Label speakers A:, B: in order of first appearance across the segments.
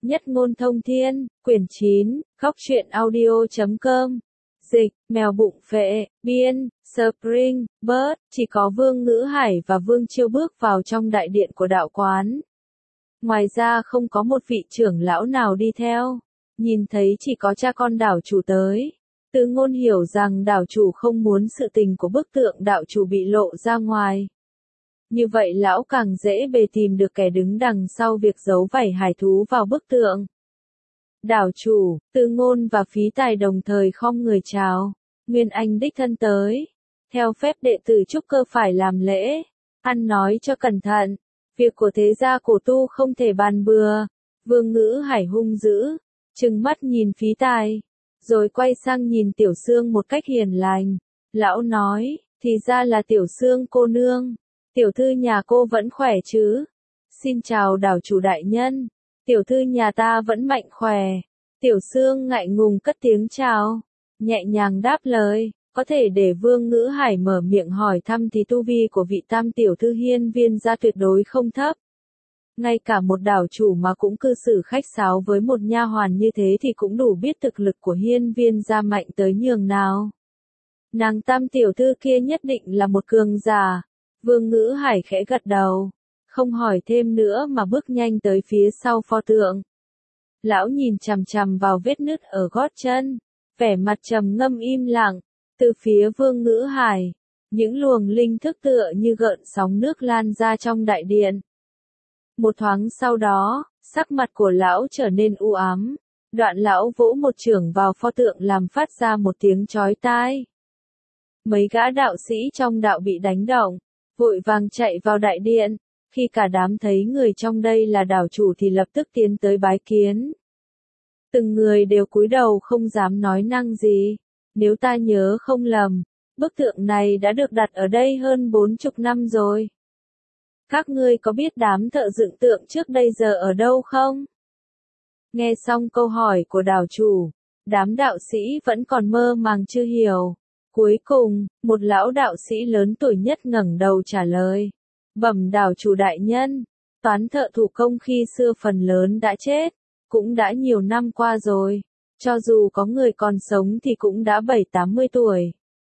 A: Nhất ngôn thông thiên, quyển 9, Góc truyện audio.com. Dịch, mèo bụng phệ, biên, Spring, Bird, chỉ có Vương Ngữ Hải và Vương Chiêu bước vào trong đại điện của đạo quán. Ngoài ra không có một vị trưởng lão nào đi theo. Nhìn thấy chỉ có cha con đảo chủ tới. Từ Ngôn hiểu rằng đảo chủ không muốn sự tình của bức tượng đạo chủ bị lộ ra ngoài. Như vậy lão càng dễ bề tìm được kẻ đứng đằng sau việc giấu vảy hải thú vào bức tượng. Đảo chủ, Từ Ngôn và Phí Tài đồng thời khom người chào. Nguyên Anh đích thân tới. Theo phép đệ tử trúc cơ phải làm lễ. Ăn nói cho cẩn thận. Việc của thế gia cổ tu không thể bàn bừa. Vương Ngữ Hải hung dữ. Trừng mắt nhìn Phí Tài. Rồi quay sang nhìn Tiểu Sương một cách hiền lành. Lão nói, thì ra là Tiểu Sương cô nương. Tiểu thư nhà cô vẫn khỏe chứ? Xin chào đảo chủ đại nhân. Tiểu thư nhà ta vẫn mạnh khỏe. Tiểu Sương ngại ngùng cất tiếng chào. Nhẹ nhàng đáp lời. Có thể để Vương Ngữ Hải mở miệng hỏi thăm thì tu vi của vị tam tiểu thư Hiên Viên gia tuyệt đối không thấp. Ngay cả một đảo chủ mà cũng cư xử khách sáo với một nha hoàn như thế thì cũng đủ biết thực lực của Hiên Viên gia mạnh tới nhường nào. Nàng tam tiểu thư kia nhất định là một cường giả. Vương Ngữ Hải khẽ gật đầu. Không hỏi thêm nữa mà bước nhanh tới phía sau pho tượng. Lão nhìn chằm chằm vào vết nứt ở gót chân. Vẻ mặt trầm ngâm im lặng. Từ phía Vương Ngữ Hải. Những luồng linh thức tựa như gợn sóng nước lan ra trong đại điện. Một thoáng sau đó, sắc mặt của lão trở nên u ám. Đoạn lão vỗ một chưởng vào pho tượng làm phát ra một tiếng chói tai. Mấy gã đạo sĩ trong đạo bị đánh động. Vội vàng chạy vào đại điện. Khi cả đám thấy người trong đây là đảo chủ thì lập tức tiến tới bái kiến. Từng người đều cúi đầu không dám nói năng gì. Nếu ta nhớ không lầm, bức tượng này đã được đặt ở đây hơn 40 năm rồi. Các ngươi có biết đám thợ dựng tượng trước đây giờ ở đâu không? Nghe xong câu hỏi của đảo chủ, đám đạo sĩ vẫn còn mơ màng chưa hiểu. Cuối cùng, một lão đạo sĩ lớn tuổi nhất ngẩng đầu trả lời. Bẩm đảo chủ đại nhân, toán thợ thủ công khi xưa phần lớn đã chết, cũng đã nhiều năm qua rồi. Cho dù có người còn sống thì cũng đã 70-80 tuổi.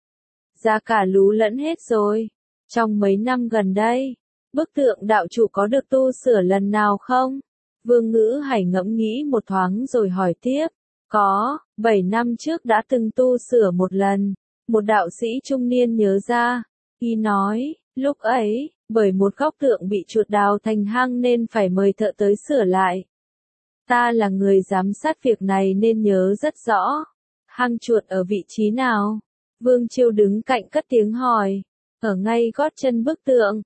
A: Giá cả lú lẫn hết rồi. Trong mấy năm gần đây, bức tượng đạo chủ có được tu sửa lần nào không? Vương Ngữ Hải ngẫm nghĩ một thoáng rồi hỏi tiếp. Có, 7 năm trước đã từng tu sửa một lần. Một đạo sĩ trung niên nhớ ra. Y nói, lúc ấy, bởi một góc tượng bị chuột đào thành hang nên phải mời thợ tới sửa lại. Ta là người giám sát việc này nên nhớ rất rõ. Hang chuột ở vị trí nào? Vương Chiêu đứng cạnh cất tiếng hỏi. Ở ngay gót chân bức tượng.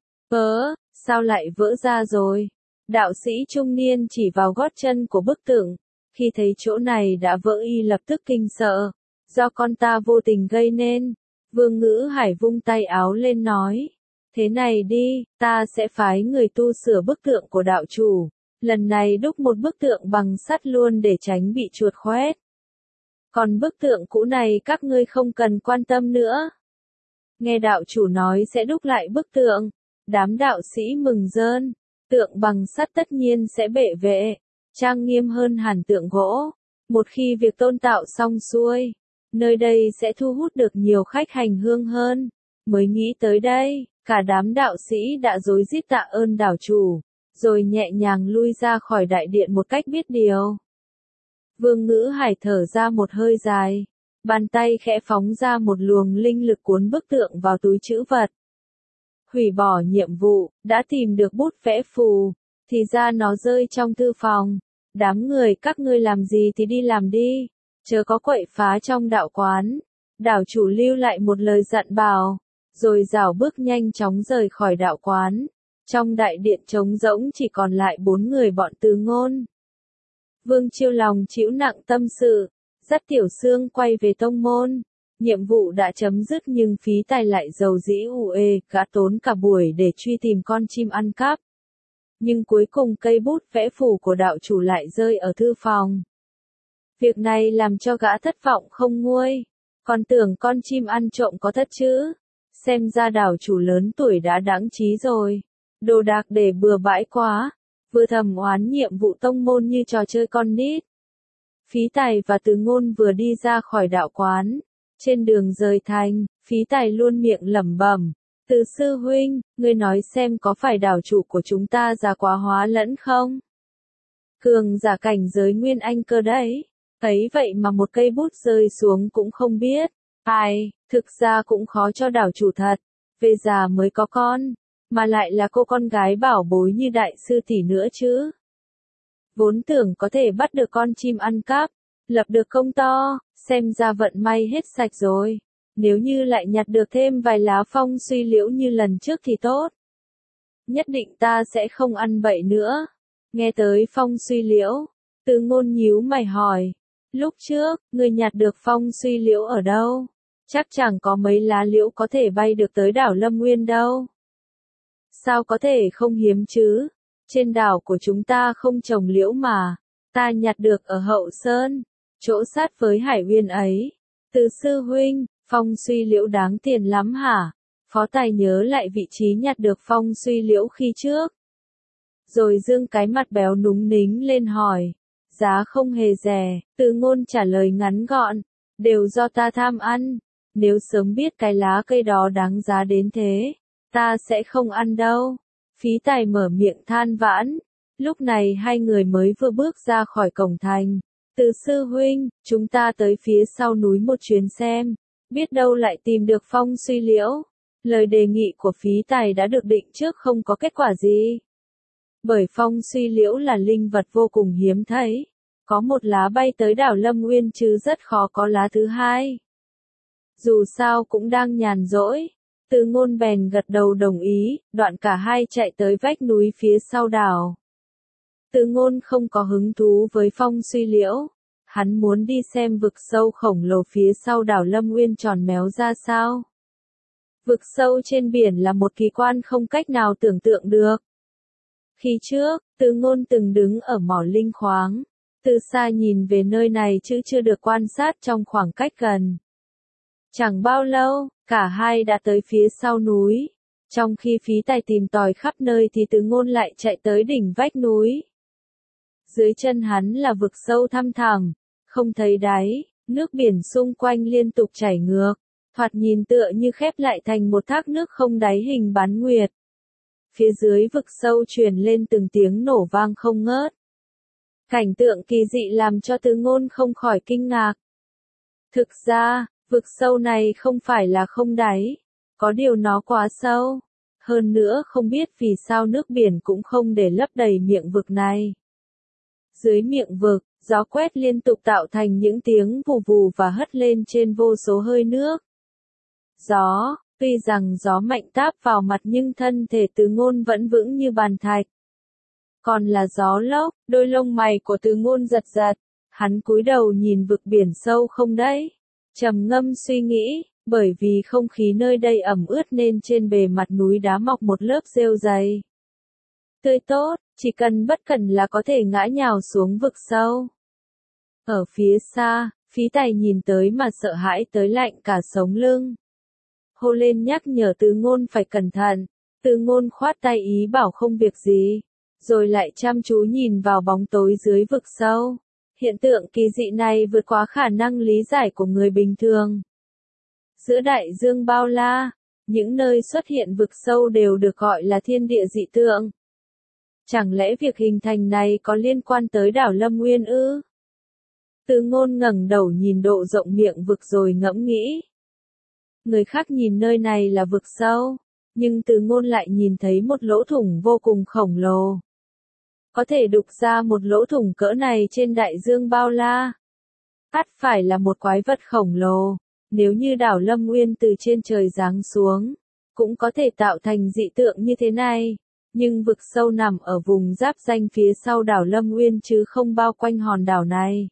A: Sao lại vỡ ra rồi? Đạo sĩ trung niên chỉ vào gót chân của bức tượng. Khi thấy chỗ này đã vỡ y lập tức kinh sợ. Do con ta vô tình gây nên. Vương Ngữ Hải vung tay áo lên nói. Thế này đi, ta sẽ phái người tu sửa bức tượng của đạo chủ. Lần này đúc một bức tượng bằng sắt luôn để tránh bị chuột khoét. Còn bức tượng cũ này các ngươi không cần quan tâm nữa. Nghe đạo chủ nói sẽ đúc lại bức tượng. Đám đạo sĩ mừng rơn. Tượng bằng sắt tất nhiên sẽ bệ vệ. Trang nghiêm hơn hẳn tượng gỗ. Một khi việc tôn tạo xong xuôi, nơi đây sẽ thu hút được nhiều khách hành hương hơn. Mới nghĩ tới đây, cả đám đạo sĩ đã rối rít tạ ơn đảo chủ. Rồi nhẹ nhàng lui ra khỏi đại điện một cách biết điều. Vương Ngữ Hải thở ra một hơi dài. Bàn tay khẽ phóng ra một luồng linh lực cuốn bức tượng vào túi trữ vật. Hủy bỏ nhiệm vụ, đã tìm được bút vẽ phù. Thì ra nó rơi trong thư phòng. Đám người các ngươi làm gì thì đi làm đi. Chớ có quậy phá trong đạo quán. Đảo chủ lưu lại một lời dặn bảo. Rồi rảo bước nhanh chóng rời khỏi đạo quán. Trong đại điện trống rỗng chỉ còn lại 4 người bọn Từ Ngôn. Vương Chiêu lòng chịu nặng tâm sự, dắt Tiểu Sương quay về tông môn. Nhiệm vụ đã chấm dứt nhưng Phí Tài lại dầu dĩ gã tốn cả buổi để truy tìm con chim ăn cắp. Nhưng cuối cùng cây bút vẽ phù của đạo chủ lại rơi ở thư phòng. Việc này làm cho gã thất vọng không nguôi. Còn tưởng con chim ăn trộm có thật chứ. Xem ra đảo chủ lớn tuổi đã đãng trí rồi. Đồ đạc để bừa bãi quá. vừa thầm oán nhiệm vụ tông môn như trò chơi con nít. Phí Tài và Từ Ngôn vừa đi ra khỏi đạo quán. Trên đường rời thành, Phí Tài luôn miệng lẩm bẩm. Từ sư huynh, ngươi nói xem có phải đảo chủ của chúng ta già quá hóa lẫn không? Cường giả cảnh giới nguyên anh cơ đấy. Ấy vậy mà một cây bút rơi xuống cũng không biết. Ai, thực ra cũng khó cho đảo chủ thật. Về già mới có con, mà lại là cô con gái bảo bối như đại sư tỷ nữa chứ. Vốn tưởng có thể bắt được con chim ăn cắp, lập được công to, xem ra vận may hết sạch rồi. Nếu như lại nhặt được thêm vài lá phong suy liễu như lần trước thì tốt. Nhất định ta sẽ không ăn bậy nữa. Nghe tới phong suy liễu, Từ Ngôn nhíu mày hỏi. Lúc trước, ngươi nhặt được phong suy liễu ở đâu? Chắc chẳng có mấy lá liễu có thể bay được tới đảo Lâm Nguyên đâu. Sao có thể không hiếm chứ? Trên đảo của chúng ta không trồng liễu mà. Ta nhặt được ở Hậu Sơn, chỗ sát với Hải Uyên ấy. Từ sư huynh, phong suy liễu đáng tiền lắm hả? Phó Tài nhớ lại vị trí nhặt được phong suy liễu khi trước. Rồi dương cái mặt béo núng nính lên hỏi. Giá không hề rẻ, Từ Ngôn trả lời ngắn gọn. Đều do ta tham ăn. Nếu sớm biết cái lá cây đó đáng giá đến thế, ta sẽ không ăn đâu. Phí Tài mở miệng than vãn. Lúc này hai người mới vừa bước ra khỏi cổng thành. Từ sư huynh, chúng ta tới phía sau núi một chuyến xem. Biết đâu lại tìm được phong suy liễu. Lời đề nghị của Phí Tài đã được định trước không có kết quả gì. Bởi phong suy liễu là linh vật vô cùng hiếm thấy. Có một lá bay tới đảo Lâm Nguyên chứ rất khó có lá thứ hai. Dù sao cũng đang nhàn rỗi. Từ Ngôn bèn gật đầu đồng ý, đoạn cả hai chạy tới vách núi phía sau đảo. Từ Ngôn không có hứng thú với phong suy liễu. Hắn muốn đi xem vực sâu khổng lồ phía sau đảo Lâm Nguyên tròn méo ra sao. Vực sâu trên biển là một kỳ quan không cách nào tưởng tượng được. Khi trước, Từ Ngôn từng đứng ở mỏ linh khoáng. Từ xa nhìn về nơi này chứ chưa được quan sát trong khoảng cách gần. Chẳng bao lâu, cả hai đã tới phía sau núi. Trong khi Phí Tài tìm tòi khắp nơi thì Từ Ngôn lại chạy tới đỉnh vách núi. Dưới chân hắn là vực sâu thăm thẳm, không thấy đáy, nước biển xung quanh liên tục chảy ngược, thoạt nhìn tựa như khép lại thành một thác nước không đáy hình bán nguyệt. Phía dưới vực sâu truyền lên từng tiếng nổ vang không ngớt. Cảnh tượng kỳ dị làm cho Từ Ngôn không khỏi kinh ngạc. Thực ra, vực sâu này không phải là không đáy, có điều nó quá sâu. Hơn nữa không biết vì sao nước biển cũng không để lấp đầy miệng vực này. Dưới miệng vực, gió quét liên tục tạo thành những tiếng vù vù và hất lên trên vô số hơi nước. Gió, tuy rằng gió mạnh táp vào mặt nhưng thân thể Từ Ngôn vẫn vững như bàn thạch. Còn là gió lốc, đôi lông mày của Từ Ngôn giật giật, hắn cúi đầu nhìn vực biển sâu không đấy. Trầm ngâm suy nghĩ, bởi vì không khí nơi đây ẩm ướt nên trên bề mặt núi đá mọc một lớp rêu dày. Tươi tốt, chỉ cần bất cẩn là có thể ngã nhào xuống vực sâu. Ở phía xa, Phí Tài nhìn tới mà sợ hãi tới lạnh cả sống lưng. Hô lên nhắc nhở Từ Ngôn phải cẩn thận. Từ Ngôn khoát tay ý bảo không việc gì, rồi lại chăm chú nhìn vào bóng tối dưới vực sâu. Hiện tượng kỳ dị này vượt quá khả năng lý giải của người bình thường. Giữa đại dương bao la, những nơi xuất hiện vực sâu đều được gọi là thiên địa dị tượng. Chẳng lẽ việc hình thành này có liên quan tới đảo Lâm Nguyên ư? Từ Ngôn ngẩng đầu nhìn độ rộng miệng vực rồi ngẫm nghĩ. Người khác nhìn nơi này là vực sâu, nhưng Từ Ngôn lại nhìn thấy một lỗ thủng vô cùng khổng lồ. Có thể đục ra một lỗ thủng cỡ này trên đại dương bao la. Ắt phải là một quái vật khổng lồ, nếu như đảo Lâm Nguyên từ trên trời giáng xuống, cũng có thể tạo thành dị tượng như thế này. Nhưng vực sâu nằm ở vùng giáp ranh phía sau đảo Lâm Nguyên chứ không bao quanh hòn đảo này.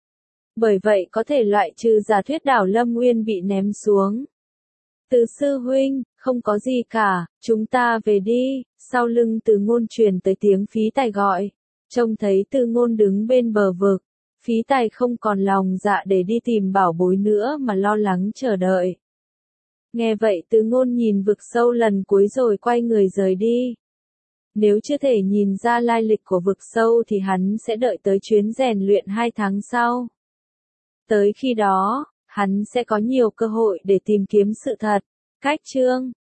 A: Bởi vậy có thể loại trừ giả thuyết đảo Lâm Nguyên bị ném xuống. Từ sư huynh, không có gì cả, chúng ta về đi. Sau lưng Từ Ngôn truyền tới tiếng Phí Tài gọi. Trông thấy Từ Ngôn đứng bên bờ vực, Phí Tài không còn lòng dạ để đi tìm bảo bối nữa mà lo lắng chờ đợi. Nghe vậy Từ Ngôn nhìn vực sâu lần cuối rồi quay người rời đi. Nếu chưa thể nhìn ra lai lịch của vực sâu thì hắn sẽ đợi tới chuyến rèn luyện 2 tháng sau. Tới khi đó, hắn sẽ có nhiều cơ hội để tìm kiếm sự thật. Cách chương